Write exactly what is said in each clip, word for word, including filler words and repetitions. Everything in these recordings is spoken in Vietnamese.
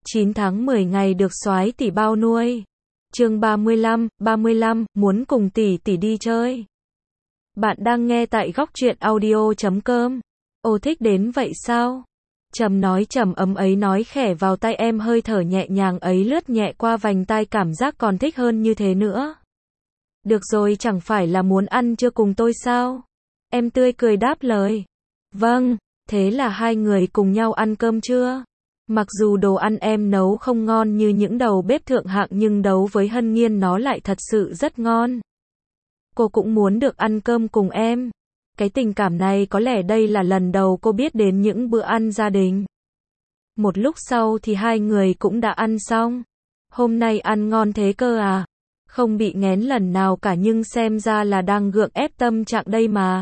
chín tháng mười ngày được soái tỷ bao nuôi. Chương ba mươi lăm, ba mươi lăm, muốn cùng tỷ tỷ đi chơi. Bạn đang nghe tại góc truyện audio chấm com. Ô thích đến vậy sao? Trầm nói trầm ấm ấy nói khẽ vào tai em, hơi thở nhẹ nhàng ấy lướt nhẹ qua vành tai, cảm giác còn thích hơn như thế nữa. Được rồi, chẳng phải là muốn ăn trưa cùng tôi sao? Em tươi cười đáp lời. Vâng, thế là hai người cùng nhau ăn cơm trưa. Mặc dù đồ ăn em nấu không ngon như những đầu bếp thượng hạng, nhưng đấu với Hân Nhiên nó lại thật sự rất ngon. Cô cũng muốn được ăn cơm cùng em. Cái tình cảm này có lẽ đây là lần đầu cô biết đến những bữa ăn gia đình. Một lúc sau thì hai người cũng đã ăn xong. Hôm nay ăn ngon thế cơ à? Không bị nghén lần nào cả, nhưng xem ra là đang gượng ép tâm trạng đây mà.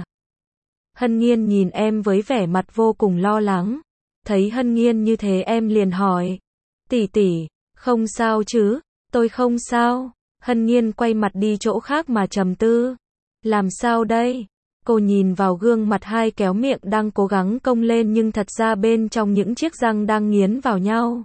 Hân Nhiên nhìn em với vẻ mặt vô cùng lo lắng. Thấy Hân Nhiên như thế em liền hỏi. Tỷ tỷ, không sao chứ? Tôi không sao. Hân Nhiên quay mặt đi chỗ khác mà trầm tư. Làm sao đây? Cô nhìn vào gương mặt hai kéo miệng đang cố gắng cong lên, nhưng thật ra bên trong những chiếc răng đang nghiến vào nhau.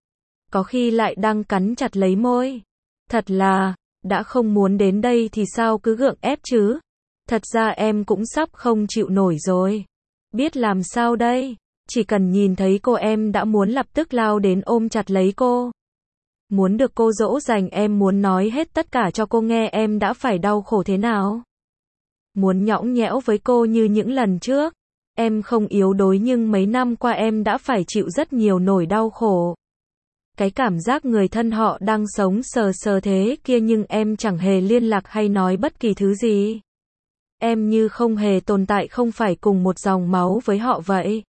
Có khi lại đang cắn chặt lấy môi. Thật là, đã không muốn đến đây thì sao cứ gượng ép chứ? Thật ra em cũng sắp không chịu nổi rồi. Biết làm sao đây? Chỉ cần nhìn thấy cô em đã muốn lập tức lao đến ôm chặt lấy cô. Muốn được cô dỗ dành, em muốn nói hết tất cả cho cô nghe em đã phải đau khổ thế nào. Muốn nhõng nhẽo với cô như những lần trước. Em không yếu đuối, nhưng mấy năm qua em đã phải chịu rất nhiều nỗi đau khổ. Cái cảm giác người thân họ đang sống sờ sờ thế kia, nhưng em chẳng hề liên lạc hay nói bất kỳ thứ gì. Em như không hề tồn tại, không phải cùng một dòng máu với họ vậy.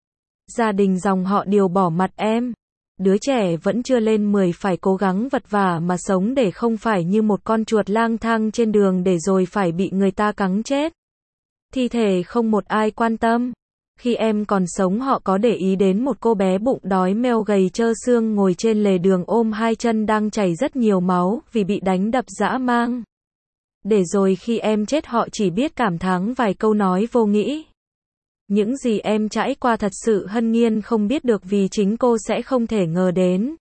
Gia đình dòng họ đều bỏ mặt em. Đứa trẻ vẫn chưa lên mười phải cố gắng vật vã mà sống để không phải như một con chuột lang thang trên đường để rồi phải bị người ta cắn chết. Thi thể không một ai quan tâm. Khi em còn sống họ có để ý đến một cô bé bụng đói meo gầy trơ xương ngồi trên lề đường ôm hai chân đang chảy rất nhiều máu vì bị đánh đập dã man. Để rồi khi em chết họ chỉ biết cảm thán vài câu nói vô nghĩa. Những gì em trải qua thật sự Hân Nhiên không biết được, vì chính cô sẽ không thể ngờ đến.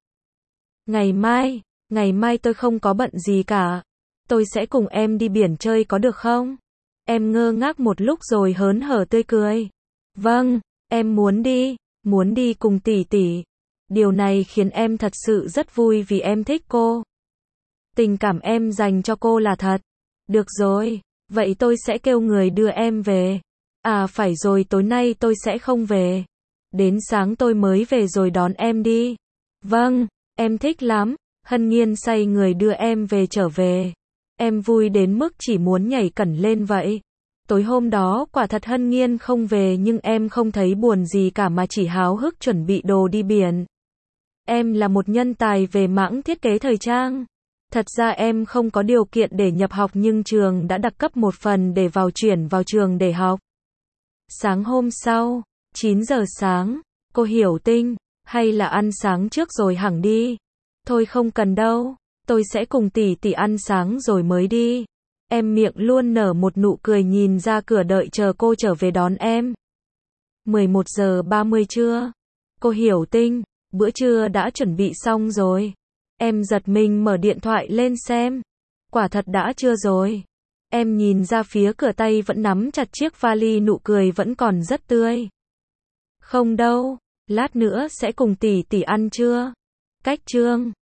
Ngày mai, ngày mai tôi không có bận gì cả. Tôi sẽ cùng em đi biển chơi có được không? Em ngơ ngác một lúc rồi hớn hở tươi cười. Vâng, em muốn đi, muốn đi cùng tỷ tỷ. Điều này khiến em thật sự rất vui vì em thích cô. Tình cảm em dành cho cô là thật. Được rồi, vậy tôi sẽ kêu người đưa em về. À phải rồi, tối nay tôi sẽ không về. Đến sáng tôi mới về rồi đón em đi. Vâng, em thích lắm. Hân Nhiên say người đưa em về trở về. Em vui đến mức chỉ muốn nhảy cẩn lên vậy. Tối hôm đó quả thật Hân Nhiên không về, nhưng em không thấy buồn gì cả mà chỉ háo hức chuẩn bị đồ đi biển. Em là một nhân tài về mảng thiết kế thời trang. Thật ra em không có điều kiện để nhập học, nhưng trường đã đặc cấp một phần để vào chuyển vào trường để học. Sáng hôm sau, chín giờ sáng, cô Hiểu Tinh, hay là ăn sáng trước rồi hẳn đi? Thôi không cần đâu, tôi sẽ cùng tỷ tỷ ăn sáng rồi mới đi. Em miệng luôn nở một nụ cười nhìn ra cửa đợi chờ cô trở về đón em. mười một giờ ba mươi trưa. Cô Hiểu Tinh, bữa trưa đã chuẩn bị xong rồi. Em giật mình mở điện thoại lên xem. Quả thật đã trưa rồi. Em nhìn ra phía cửa, tay vẫn nắm chặt chiếc vali, nụ cười vẫn còn rất tươi. Không đâu, lát nữa sẽ cùng tỷ tỷ ăn trưa. Cách chương